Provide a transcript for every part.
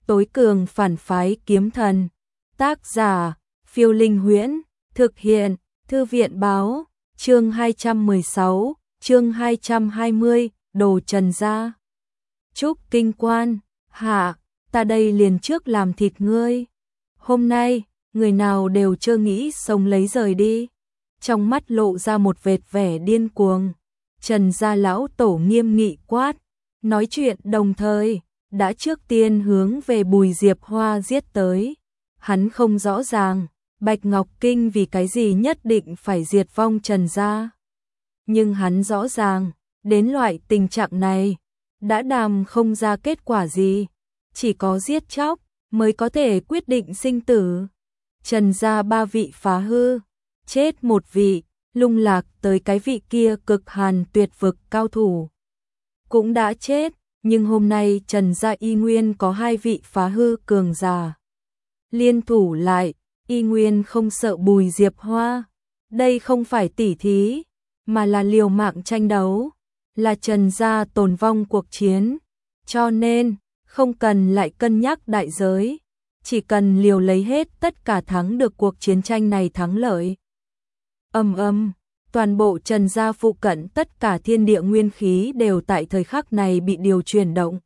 tối cường phản phái kiếm thần. Tác giả, Phiêu Linh Huyễn, thực hiện, Thư viện báo, chương 216, chương 220, đồ Trần gia. Trúc Kinh Quan, hạ, ta đây liền trước làm thịt ngươi. Hôm nay, người nào đều chơ nghĩ sống lấy rời đi. Trong mắt lộ ra một vệt vẻ điên cuồng. Trần gia lão tổ nghiêm nghị quát, nói chuyện đồng thời, đã trước tiên hướng về Bùi Diệp Hoa giết tới. Hắn không rõ ràng, Bạch Ngọc Kinh vì cái gì nhất định phải diệt vong Trần gia. Nhưng hắn rõ ràng, đến loại tình trạng này, đã đàm không ra kết quả gì. Chỉ có giết chóc, mới có thể quyết định sinh tử. Trần gia 3 vị phá hư, chết 1 vị, lung lạc tới cái vị kia cực hàn tuyệt vực cao thủ. Cũng đã chết, nhưng hôm nay Trần gia y nguyên có 2 vị phá hư cường giả. Liên thủ lại, y nguyên không sợ Bùi Diệp Hoa. Đây không phải tỉ thí, mà là liều mạng tranh đấu, là Trần gia tồn vong cuộc chiến. Cho nên, không cần lại cân nhắc đại giới, chỉ cần liều lấy hết tất cả thắng được cuộc chiến tranh này thắng lợi. Toàn bộ Trần gia phụ cận tất cả thiên địa nguyên khí đều tại thời khắc này bị điều chuyển động.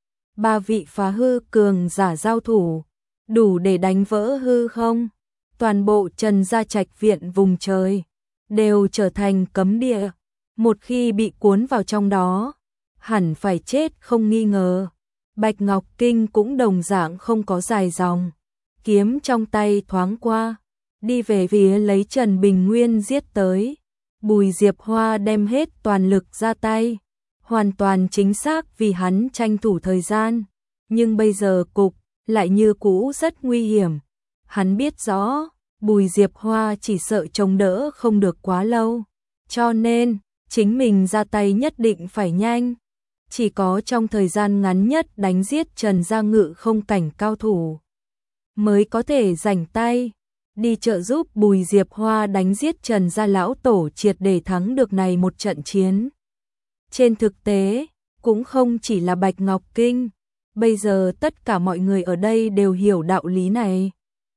3 vị phá hư cường giả giao thủ, đủ để đánh vỡ hư không. Toàn bộ Trần gia trạch viện vùng trời đều trở thành cấm địa, một khi bị cuốn vào trong đó, hẳn phải chết không nghi ngờ. Bạch Ngọc Kinh cũng đồng dạng không có dài dòng, kiếm trong tay thoáng qua, đi về phía lấy Trần Bình Nguyên giết tới. Bùi Diệp Hoa đem hết toàn lực ra tay, hoàn toàn chính xác vì hắn tranh thủ thời gian, nhưng bây giờ cục lại như cũ rất nguy hiểm. Hắn biết rõ, Bùi Diệp Hoa chỉ sợ chống đỡ không được quá lâu, cho nên chính mình ra tay nhất định phải nhanh. Chỉ có trong thời gian ngắn nhất đánh giết Trần gia ngự không cảnh cao thủ, mới có thể rảnh tay đi trợ giúp Bùi Diệp Hoa đánh giết Trần gia lão tổ triệt để thắng được này một trận chiến. Trên thực tế, cũng không chỉ là Bạch Ngọc Kinh, bây giờ tất cả mọi người ở đây đều hiểu đạo lý này.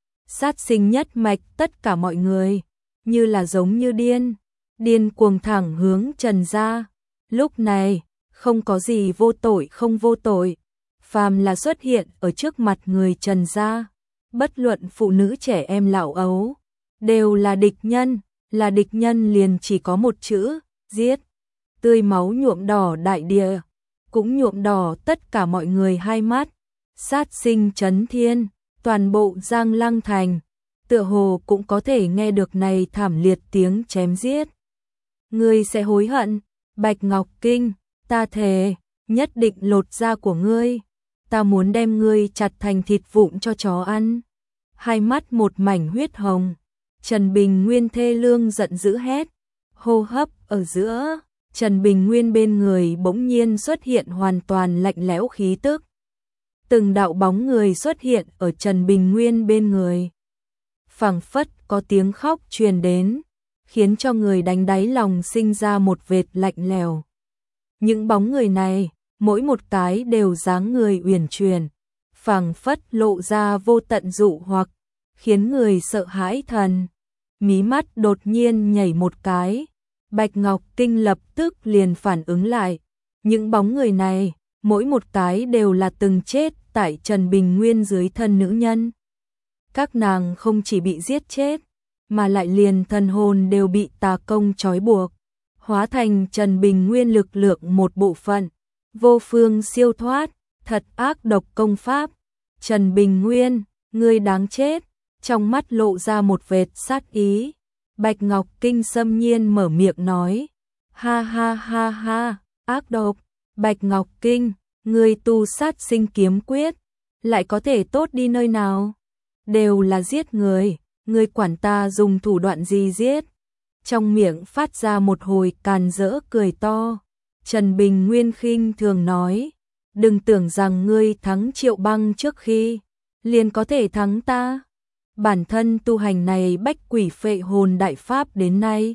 Sát sinh nhất mạch tất cả mọi người, như là giống như điên cuồng thẳng hướng Trần gia. Lúc này, không có gì vô tội không vô tội, phàm là xuất hiện ở trước mặt người Trần gia, bất luận phụ nữ trẻ em lão ấu, đều là địch nhân, là địch nhân liền chỉ có một chữ, giết. Tươi máu nhuộm đỏ đại địa, cũng nhuộm đỏ tất cả mọi người hai mắt. Sát sinh chấn thiên, toàn bộ Giang Lăng thành, tựa hồ cũng có thể nghe được này thảm liệt tiếng chém giết. Ngươi sẽ hối hận, Bạch Ngọc Kinh, ta thề, nhất định lột da của ngươi, ta muốn đem ngươi chặt thành thịt vụn cho chó ăn. Hai mắt một mảnh huyết hồng, Trần Bình Nguyên thê lương giận dữ hét, hô hấp ở giữa, Trần Bình Nguyên bên người bỗng nhiên xuất hiện hoàn toàn lạnh lẽo khí tức. Từng đạo bóng người xuất hiện ở Trần Bình Nguyên bên người. Phảng phất có tiếng khóc truyền đến, khiến cho người đánh đáy lòng sinh ra một vệt lạnh lẽo. Những bóng người này, mỗi một cái đều dáng người uyển chuyển, phảng phất lộ ra vô tận dụ hoặc, khiến người sợ hãi thần. Mí mắt đột nhiên nhảy một cái, Bạch Ngọc Kinh lập tức liền phản ứng lại. Những bóng người này, mỗi một cái đều là từng chết tại Trần Bình Nguyên dưới thân nữ nhân. Các nàng không chỉ bị giết chết, mà lại liền thần hồn đều bị tà công trói buộc, hóa thành Trần Bình Nguyên lực lượng một bộ phận, vô phương siêu thoát, thật ác độc công pháp. Trần Bình Nguyên, ngươi đáng chết, trong mắt lộ ra một vệt sát ý. Bạch Ngọc Kinh xâm nhiên mở miệng nói, ha ha ha ha, ác độc. Bạch Ngọc Kinh, ngươi tu sát sinh kiếm quyết, lại có thể tốt đi nơi nào? Đều là giết người, ngươi quản ta dùng thủ đoạn gì giết? Trong miệng phát ra một hồi càn rỡ cười to. Trần Bình Nguyên khinh thường nói, đừng tưởng rằng ngươi thắng Triệu Băng trước khi liền có thể thắng ta. Bản thân tu hành này bách quỷ phệ hồn đại pháp đến nay,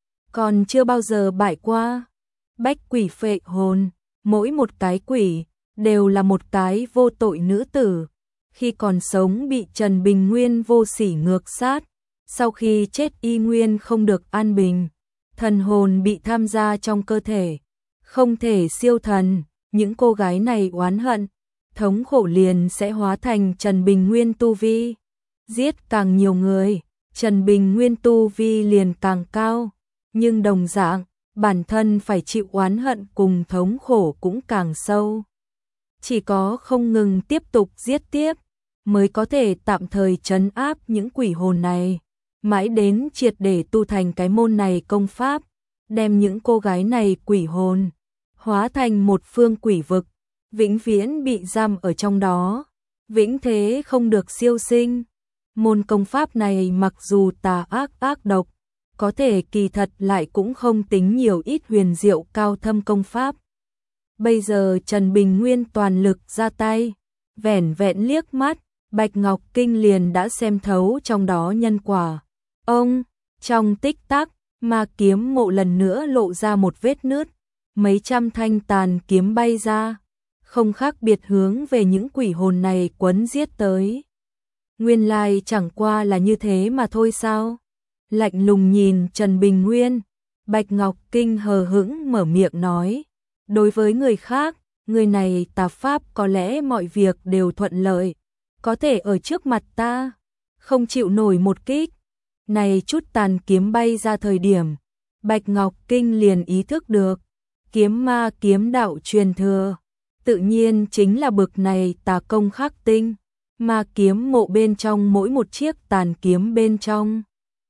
còn chưa bao giờ bại qua. Bách quỷ phệ hồn, mỗi một cái quỷ đều là một cái vô tội nữ tử, khi còn sống bị Trần Bình Nguyên vô sỉ ngược sát, sau khi chết y nguyên không được an bình, thần hồn bị tham gia trong cơ thể, không thể siêu thần, những cô gái này oán hận, thống khổ liền sẽ hóa thành Trần Bình Nguyên tu vi, giết càng nhiều người, Trần Bình Nguyên tu vi liền càng cao, nhưng đồng dạng, bản thân phải chịu oán hận cùng thống khổ cũng càng sâu. Chỉ có không ngừng tiếp tục giết tiếp, mới có thể tạm thời trấn áp những quỷ hồn này, mãi đến triệt để tu thành cái môn này công pháp, đem những cô gái này quỷ hồn, hóa thành một phương quỷ vực, vĩnh viễn bị giam ở trong đó, vĩnh thế không được siêu sinh. Môn công pháp này mặc dù tà ác độc, có thể kỳ thật lại cũng không tính nhiều ít huyền diệu cao thâm công pháp. Bây giờ Trần Bình Nguyên toàn lực ra tay, vẻn vẹn liếc mắt, Bạch Ngọc Kinh liền đã xem thấu trong đó nhân quả. Ông, trong tích tắc, ma kiếm mộ lần nữa lộ ra một vết nứt, mấy trăm thanh tàn kiếm bay ra, không khác biệt hướng về những quỷ hồn này quấn giết tới. Nguyên lai chẳng qua là như thế mà thôi sao? Lạnh lùng nhìn Trần Bình Nguyên, Bạch Ngọc Kinh hờ hững mở miệng nói, đối với người khác, người này tà pháp có lẽ mọi việc đều thuận lợi, có thể ở trước mặt ta, không chịu nổi một kích. Này chút tàn kiếm bay ra thời điểm, Bạch Ngọc Kinh liền ý thức được, kiếm ma kiếm đạo truyền thừa, tự nhiên chính là bực này tà công khắc tinh, ma kiếm mộ bên trong mỗi một chiếc tàn kiếm bên trong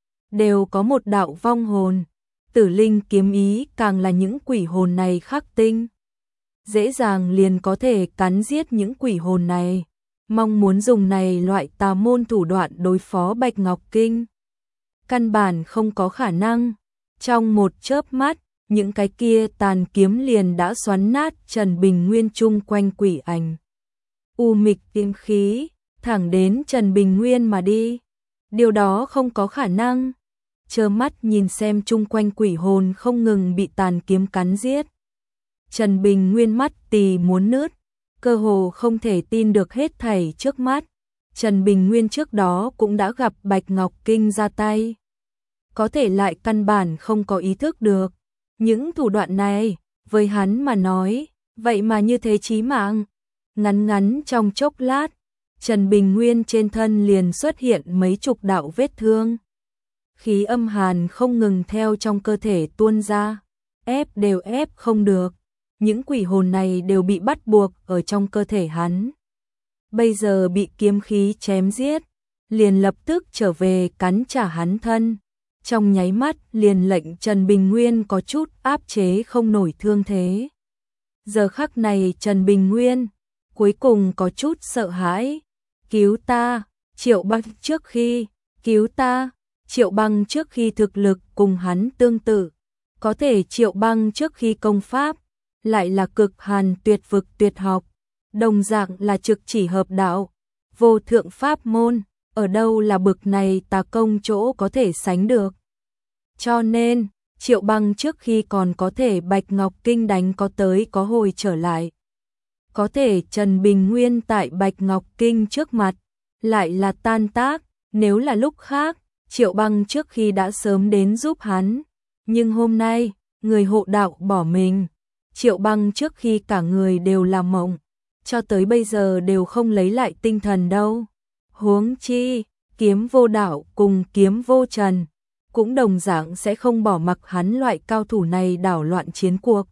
đều có một đạo vong hồn, tử linh kiếm ý càng là những quỷ hồn này khắc tinh, dễ dàng liền có thể cắn giết những quỷ hồn này, mong muốn dùng này loại tà môn thủ đoạn đối phó Bạch Ngọc Kinh. Căn bản không có khả năng, trong một chớp mắt, những cái kia tàn kiếm liền đã xoắn nát Trần Bình Nguyên chung quanh quỷ ảnh. U mịch kiếm khí, thẳng đến Trần Bình Nguyên mà đi. Điều đó không có khả năng. Trơ mắt nhìn xem chung quanh quỷ hồn không ngừng bị tàn kiếm cắn giết. Trần Bình Nguyên mắt tì muốn nứt, cơ hồ không thể tin được hết thảy trước mắt. Trần Bình Nguyên trước đó cũng đã gặp Bạch Ngọc Kinh ra tay, có thể lại căn bản không có ý thức được. Những thủ đoạn này, với hắn mà nói, vậy mà như thế chí mạng. Ngắn trong chốc lát, Trần Bình Nguyên trên thân liền xuất hiện mấy chục đạo vết thương. Khí âm hàn không ngừng theo trong cơ thể tuôn ra, ép đều ép không được. Những quỷ hồn này đều bị bắt buộc ở trong cơ thể hắn. Bây giờ bị kiếm khí chém giết, liền lập tức trở về cắn trả hắn thân. Trong nháy mắt liền lệnh Trần Bình Nguyên có chút áp chế không nổi thương thế. Giờ khắc này Trần Bình Nguyên cuối cùng có chút sợ hãi. Cứu ta, Triệu Băng trước khi, cứu ta, Triệu Băng trước khi thực lực cùng hắn tương tự. Có thể Triệu Băng trước khi công pháp, lại là cực hàn tuyệt vực tuyệt học. Đồng dạng là trực chỉ hợp đạo, vô thượng pháp môn, ở đâu là bực này tà công chỗ có thể sánh được. Cho nên, Triệu Băng trước khi còn có thể Bạch Ngọc Kinh đánh có tới có hồi trở lại. Có thể Trần Bình Nguyên tại Bạch Ngọc Kinh trước mặt, lại là tan tác, nếu là lúc khác, Triệu Băng trước khi đã sớm đến giúp hắn. Nhưng hôm nay, người hộ đạo bỏ mình, Triệu Băng trước khi cả người đều là mộng, cho tới bây giờ đều không lấy lại tinh thần đâu. Huống chi, kiếm vô đạo cùng kiếm vô trần, cũng đồng dạng sẽ không bỏ mặc hắn loại cao thủ này đảo loạn chiến cuộc.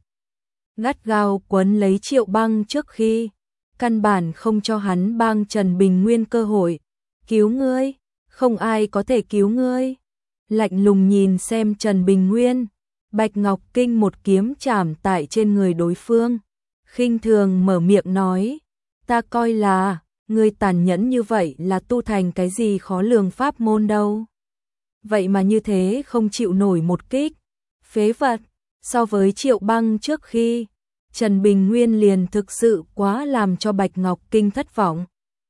Gắt gao quấn lấy Triệu Băng trước khi, căn bản không cho hắn bang Trần Bình Nguyên cơ hội. Cứu ngươi, không ai có thể cứu ngươi. Lạnh lùng nhìn xem Trần Bình Nguyên, Bạch Ngọc Kinh một kiếm chảm tại trên người đối phương. Khinh thường mở miệng nói, ta coi là, ngươi tàn nhẫn như vậy là tu thành cái gì khó lường pháp môn đâu. Vậy mà như thế không chịu nổi một kích, phế vật, so với Triệu Băng trước khi, Trần Bình Nguyên liền thực sự quá làm cho Bạch Ngọc Kinh thất vọng.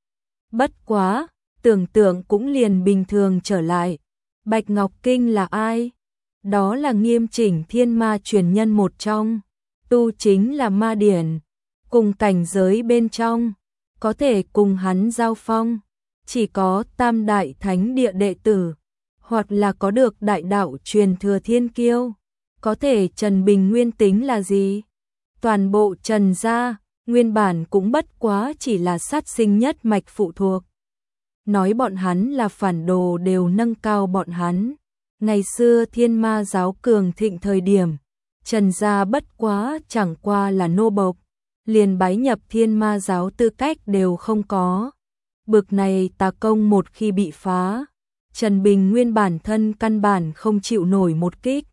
Bất quá, tưởng tượng cũng liền bình thường trở lại. Bạch Ngọc Kinh là ai? Đó là Nghiêm Chỉnh Thiên Ma truyền nhân một trong, tu chính là ma điển, cùng cảnh giới bên trong, có thể cùng hắn giao phong, chỉ có tam đại thánh địa đệ tử, hoặc là có được đại đạo truyền thừa thiên kiêu, có thể Trần Bình Nguyên tính là gì? Toàn bộ Trần gia, nguyên bản cũng bất quá chỉ là sát sinh nhất mạch phụ thuộc. Nói bọn hắn là phản đồ đều nâng cao bọn hắn. Ngày xưa Thiên Ma giáo cường thịnh thời điểm, Trần gia bất quá chẳng qua là nô bộc, liền bái nhập Thiên Ma giáo tư cách đều không có. Bực này tà công một khi bị phá, Trần Bình Nguyên bản thân căn bản không chịu nổi một kích.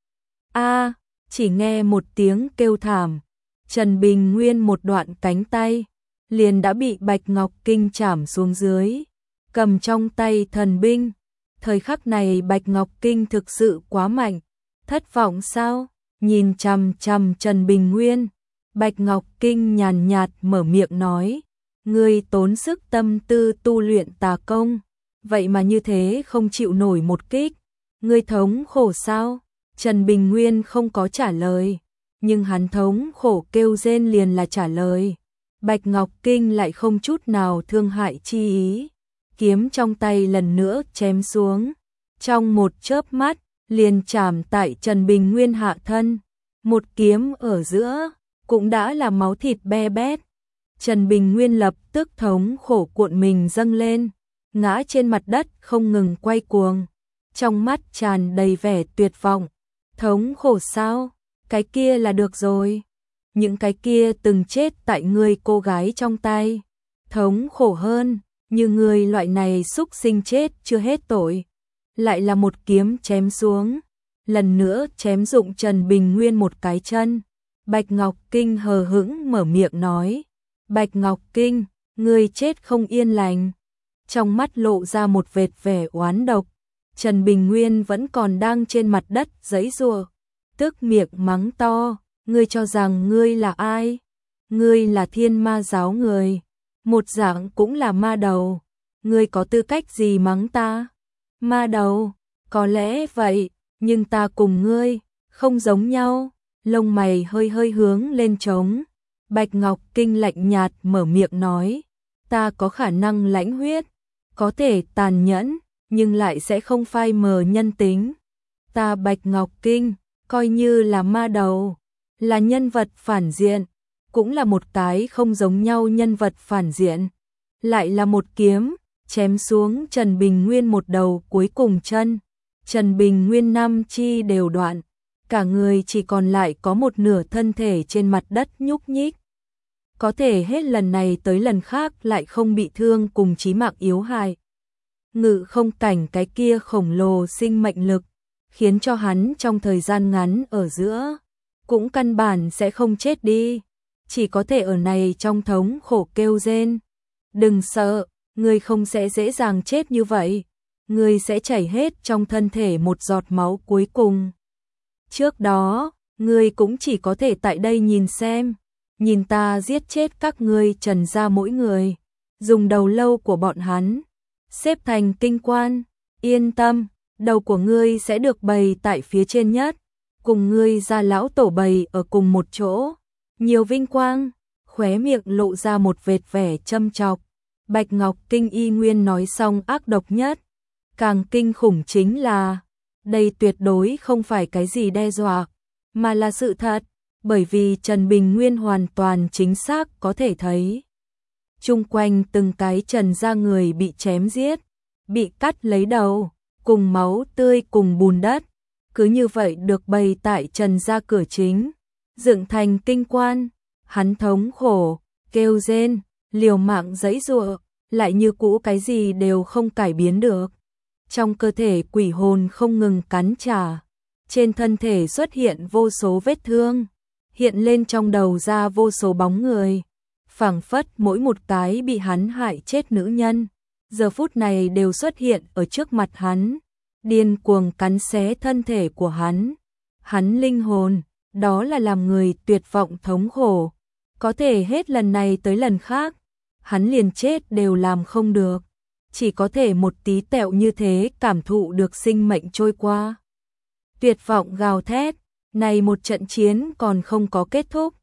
Chỉ nghe một tiếng kêu thảm, Trần Bình Nguyên một đoạn cánh tay, liền đã bị Bạch Ngọc Kinh chảm xuống dưới, cầm trong tay thần binh. Thời khắc này Bạch Ngọc Kinh thực sự quá mạnh, thất vọng sao? Nhìn chằm chằm Trần Bình Nguyên, Bạch Ngọc Kinh nhàn nhạt mở miệng nói, ngươi tốn sức tâm tư tu luyện tà công, vậy mà như thế không chịu nổi một kích, ngươi thống khổ sao? Trần Bình Nguyên không có trả lời, nhưng hắn thống khổ kêu rên liền là trả lời. Bạch Ngọc Kinh lại không chút nào thương hại chi ý, kiếm trong tay lần nữa chém xuống, trong một chớp mắt liền chạm tại Trần Bình Nguyên hạ thân, một kiếm ở giữa cũng đã là máu thịt be bét. Trần Bình Nguyên lập tức thống khổ cuộn mình dâng lên, ngã trên mặt đất không ngừng quay cuồng, trong mắt tràn đầy vẻ tuyệt vọng. Thống khổ sao? Cái kia là được rồi. Những cái kia từng chết tại ngươi cô gái trong tay. Thống khổ hơn, như ngươi loại này xúc sinh chết chưa hết tội. Lại là một kiếm chém xuống, lần nữa chém dụng Trần Bình Nguyên một cái chân. Bạch Ngọc Kinh hờ hững mở miệng nói, Bạch Ngọc Kinh, ngươi chết không yên lành. Trong mắt lộ ra một vệt vẻ oán độc, Trần Bình Nguyên vẫn còn đang trên mặt đất giãy giụa, tức miệng mắng to, ngươi cho rằng ngươi là ai? Ngươi là Thiên Ma giáo người, một dạng cũng là ma đầu, ngươi có tư cách gì mắng ta? Ma đầu, có lẽ vậy, nhưng ta cùng ngươi không giống nhau. Lông mày hơi hơi hướng lên trống, Bạch Ngọc Kinh lạnh nhạt mở miệng nói, ta có khả năng lãnh huyết, có thể tàn nhẫn, nhưng lại sẽ không phai mờ nhân tính. Ta Bạch Ngọc Kinh, coi như là ma đầu, là nhân vật phản diện, cũng là một cái không giống nhau nhân vật phản diện. Lại là một kiếm, chém xuống Trần Bình Nguyên một đầu cuối cùng chân. Trần Bình Nguyên năm chi đều đoạn, cả người chỉ còn lại có một nửa thân thể trên mặt đất nhúc nhích. Có thể hết lần này tới lần khác lại không bị thương cùng chí mạng yếu hại. Ngự không cảnh cái kia khổng lồ sinh mệnh lực, khiến cho hắn trong thời gian ngắn ở giữa, cũng căn bản sẽ không chết đi, chỉ có thể ở này trong thống khổ kêu rên. Đừng sợ, ngươi không sẽ dễ dàng chết như vậy, ngươi sẽ chảy hết trong thân thể một giọt máu cuối cùng. Trước đó, ngươi cũng chỉ có thể tại đây nhìn xem, nhìn ta giết chết các ngươi Trần gia mỗi người, dùng đầu lâu của bọn hắn xếp thành kinh quan, yên tâm, đầu của ngươi sẽ được bày tại phía trên nhất, cùng ngươi gia lão tổ bày ở cùng một chỗ, nhiều vinh quang. Khóe miệng lộ ra một vệt vẻ châm chọc. Bạch Ngọc Kinh y nguyên nói xong ác độc nhất, càng kinh khủng chính là đây tuyệt đối không phải cái gì đe dọa, mà là sự thật, bởi vì Trần Bình Nguyên hoàn toàn chính xác có thể thấy. Chung quanh từng cái Trần gia người bị chém giết, bị cắt lấy đầu, cùng máu tươi cùng bùn đất, cứ như vậy được bày tại Trần gia cửa chính, dựng thành kinh quan. Hắn thống khổ, kêu rên, liều mạng giãy giụa, lại như cũ cái gì đều không cải biến được. Trong cơ thể quỷ hồn không ngừng cắn trả, trên thân thể xuất hiện vô số vết thương, hiện lên trong đầu ra vô số bóng người, phảng phất mỗi một cái bị hắn hại chết nữ nhân, giờ phút này đều xuất hiện ở trước mặt hắn, điên cuồng cắn xé thân thể của hắn. Hắn linh hồn, đó là làm người tuyệt vọng thống khổ, có thể hết lần này tới lần khác, hắn liền chết đều làm không được, chỉ có thể một tí tẹo như thế cảm thụ được sinh mệnh trôi qua. Tuyệt vọng gào thét, này một trận chiến còn không có kết thúc,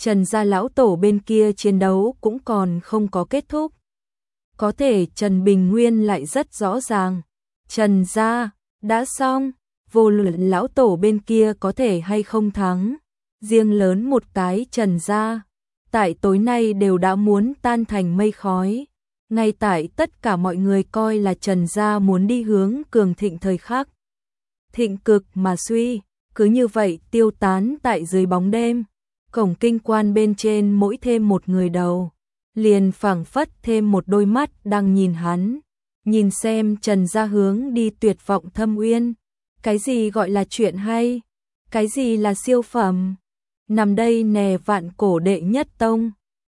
Trần gia lão tổ bên kia chiến đấu cũng còn không có kết thúc. Có thể Trần Bình Nguyên lại rất rõ ràng. Trần gia, đã xong, vô luận lão tổ bên kia có thể hay không thắng. Riêng lớn một cái Trần gia, tại tối nay đều đã muốn tan thành mây khói. Ngay tại tất cả mọi người coi là Trần gia muốn đi hướng cường thịnh thời khắc. Thịnh cực mà suy, cứ như vậy tiêu tán tại dưới bóng đêm. Cổng kinh quan bên trên mỗi thêm một người đầu, liền phảng phất thêm một đôi mắt đang nhìn hắn, nhìn xem Trần gia hướng đi tuyệt vọng thâm uyên. Cái gì gọi là chuyện hay? Cái gì là siêu phẩm? Nằm đây nè vạn cổ đệ nhất tông.